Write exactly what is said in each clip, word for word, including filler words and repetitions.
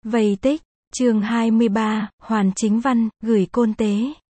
Vây tích, chương hai mươi ba, Hoàn Chính Văn, gửi Côn Tế.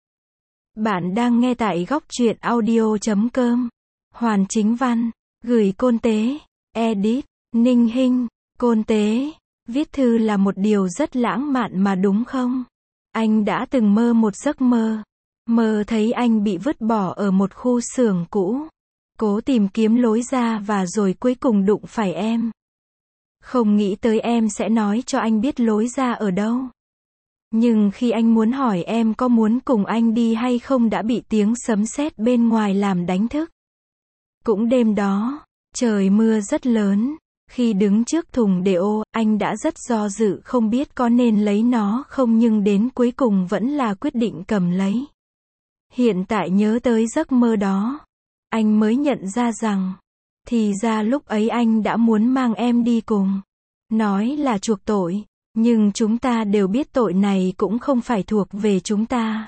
Bạn đang nghe tại góc truyện audio chấm com. Hoàn Chính Văn, gửi Côn Tế. Edit, Ninh Hinh. Côn Tế, viết thư là một điều rất lãng mạn mà đúng không? Anh đã từng mơ một giấc mơ. Mơ thấy anh bị vứt bỏ ở một khu xưởng cũ. Cố tìm kiếm lối ra và rồi cuối cùng đụng phải em. Không nghĩ tới em sẽ nói cho anh biết lối ra ở đâu. Nhưng khi anh muốn hỏi em có muốn cùng anh đi hay không đã bị tiếng sấm sét bên ngoài làm đánh thức. Cũng đêm đó, trời mưa rất lớn. Khi đứng trước thùng để ô, anh đã rất do dự không biết có nên lấy nó không nhưng đến cuối cùng vẫn là quyết định cầm lấy. Hiện tại nhớ tới giấc mơ đó, anh mới nhận ra rằng, thì ra lúc ấy anh đã muốn mang em đi cùng. Nói là chuộc tội, nhưng chúng ta đều biết tội này cũng không phải thuộc về chúng ta.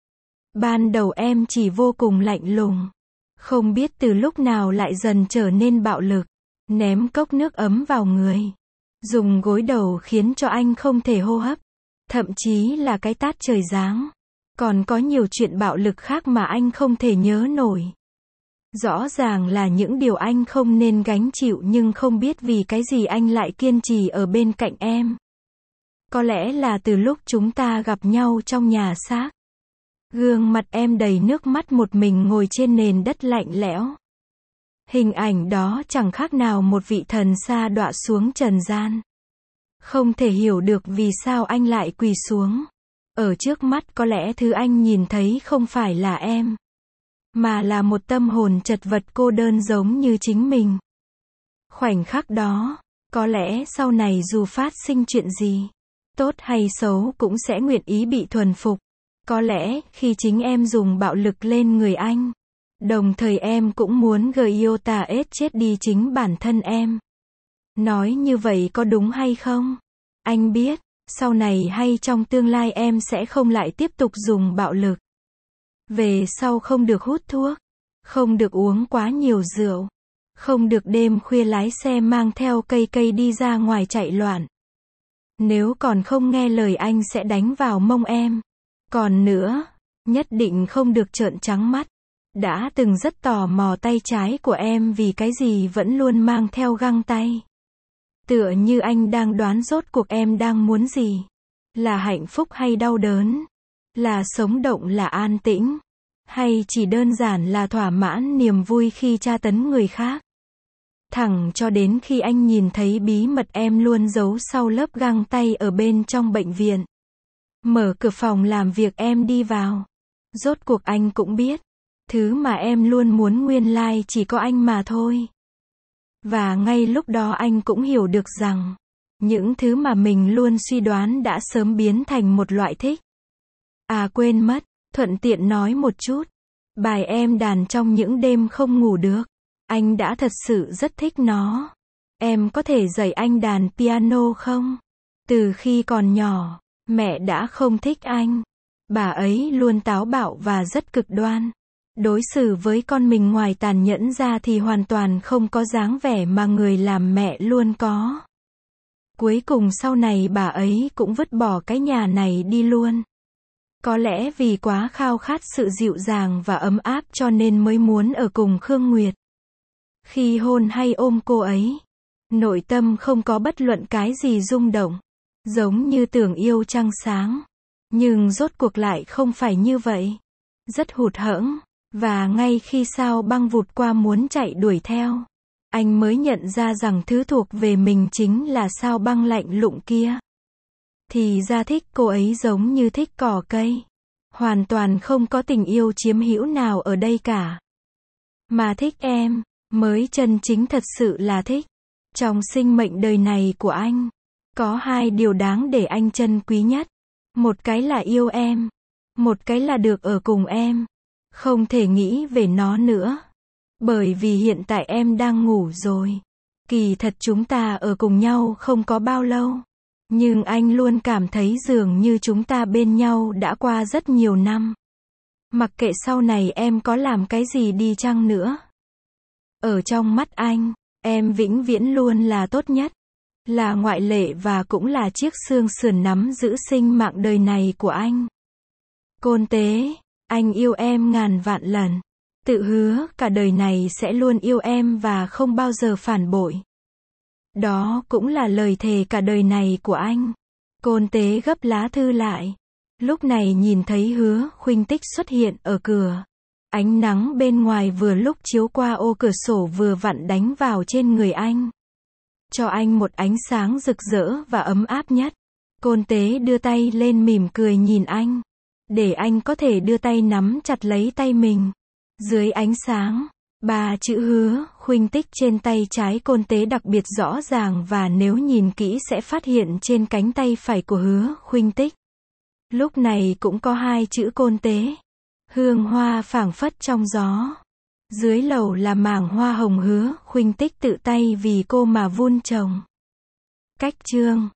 Ban đầu em chỉ vô cùng lạnh lùng. Không biết từ lúc nào lại dần trở nên bạo lực. Ném cốc nước ấm vào người. Dùng gối đầu khiến cho anh không thể hô hấp. Thậm chí là cái tát trời giáng. Còn có nhiều chuyện bạo lực khác mà anh không thể nhớ nổi. Rõ ràng là những điều anh không nên gánh chịu nhưng không biết vì cái gì anh lại kiên trì ở bên cạnh em. Có lẽ là từ lúc chúng ta gặp nhau trong nhà xác. Gương mặt em đầy nước mắt một mình ngồi trên nền đất lạnh lẽo. Hình ảnh đó chẳng khác nào một vị thần sa đọa xuống trần gian. Không thể hiểu được vì sao anh lại quỳ xuống. Ở trước mắt có lẽ thứ anh nhìn thấy không phải là em. Mà là một tâm hồn chật vật cô đơn giống như chính mình. Khoảnh khắc đó, có lẽ sau này dù phát sinh chuyện gì, tốt hay xấu cũng sẽ nguyện ý bị thuần phục. Có lẽ khi chính em dùng bạo lực lên người anh, đồng thời em cũng muốn Giota ết chết đi chính bản thân em. Nói như vậy có đúng hay không? Anh biết, sau này hay trong tương lai em sẽ không lại tiếp tục dùng bạo lực. Về sau không được hút thuốc, không được uống quá nhiều rượu, không được đêm khuya lái xe mang theo cây cây đi ra ngoài chạy loạn. Nếu còn không nghe lời anh sẽ đánh vào mông em. Còn nữa, nhất định không được trợn trắng mắt. Đã từng rất tò mò tay trái của em vì cái gì vẫn luôn mang theo găng tay. Tựa như anh đang đoán rốt cuộc em đang muốn gì. Là hạnh phúc hay đau đớn? Là sống động là an tĩnh? Hay chỉ đơn giản là thỏa mãn niềm vui khi tra tấn người khác? Thẳng cho đến khi anh nhìn thấy bí mật em luôn giấu sau lớp găng tay ở bên trong bệnh viện. Mở cửa phòng làm việc em đi vào. Rốt cuộc anh cũng biết. Thứ mà em luôn muốn nguyên lai chỉ có anh mà thôi. Và ngay lúc đó anh cũng hiểu được rằng, những thứ mà mình luôn suy đoán đã sớm biến thành một loại thích. À quên mất, thuận tiện nói một chút. Bài em đàn trong những đêm không ngủ được. Anh đã thật sự rất thích nó. Em có thể dạy anh đàn piano không? Từ khi còn nhỏ, mẹ đã không thích anh. Bà ấy luôn táo bạo và rất cực đoan. Đối xử với con mình ngoài tàn nhẫn ra thì hoàn toàn không có dáng vẻ mà người làm mẹ luôn có. Cuối cùng sau này bà ấy cũng vứt bỏ cái nhà này đi luôn. Có lẽ vì quá khao khát sự dịu dàng và ấm áp cho nên mới muốn ở cùng Khương Nguyệt. Khi hôn hay ôm cô ấy, nội tâm không có bất luận cái gì rung động. Giống như tưởng yêu trăng sáng. Nhưng rốt cuộc lại không phải như vậy. Rất hụt hẫng. Và ngay khi sao băng vụt qua muốn chạy đuổi theo, anh mới nhận ra rằng thứ thuộc về mình chính là sao băng lạnh lụng kia. Thì ra thích cô ấy giống như thích cỏ cây. Hoàn toàn không có tình yêu chiếm hữu nào ở đây cả. Mà thích em, mới chân chính thật sự là thích. Trong sinh mệnh đời này của anh, có hai điều đáng để anh trân quý nhất. Một cái là yêu em. Một cái là được ở cùng em. Không thể nghĩ về nó nữa. Bởi vì hiện tại em đang ngủ rồi. Kỳ thật chúng ta ở cùng nhau không có bao lâu. Nhưng anh luôn cảm thấy dường như chúng ta bên nhau đã qua rất nhiều năm. Mặc kệ sau này em có làm cái gì đi chăng nữa. Ở trong mắt anh, em vĩnh viễn luôn là tốt nhất. là ngoại lệ và cũng là chiếc xương sườn nắm giữ sinh mạng đời này của anh. Côn Tế, anh yêu em ngàn vạn lần. Tự hứa cả đời này sẽ luôn yêu em và không bao giờ phản bội. Đó cũng là lời thề cả đời này của anh. Côn Tế gấp lá thư lại. Lúc này nhìn thấy Hứa Khuynh Tích xuất hiện ở cửa. Ánh nắng bên ngoài vừa lúc chiếu qua ô cửa sổ vừa vặn đánh vào trên người anh. Cho anh một ánh sáng rực rỡ và ấm áp nhất. Côn Tế đưa tay lên mỉm cười nhìn anh. Để anh có thể đưa tay nắm chặt lấy tay mình. Dưới ánh sáng, ba chữ Hứa Khuynh Tích trên tay trái Côn Tế đặc biệt rõ ràng và nếu nhìn kỹ sẽ phát hiện trên cánh tay phải của Hứa Khuynh Tích. Lúc này cũng có hai chữ Côn Tế. Hương hoa phảng phất trong gió. Dưới lầu là mảng hoa hồng Hứa Khuynh Tích tự tay vì cô mà vun trồng. Cách chương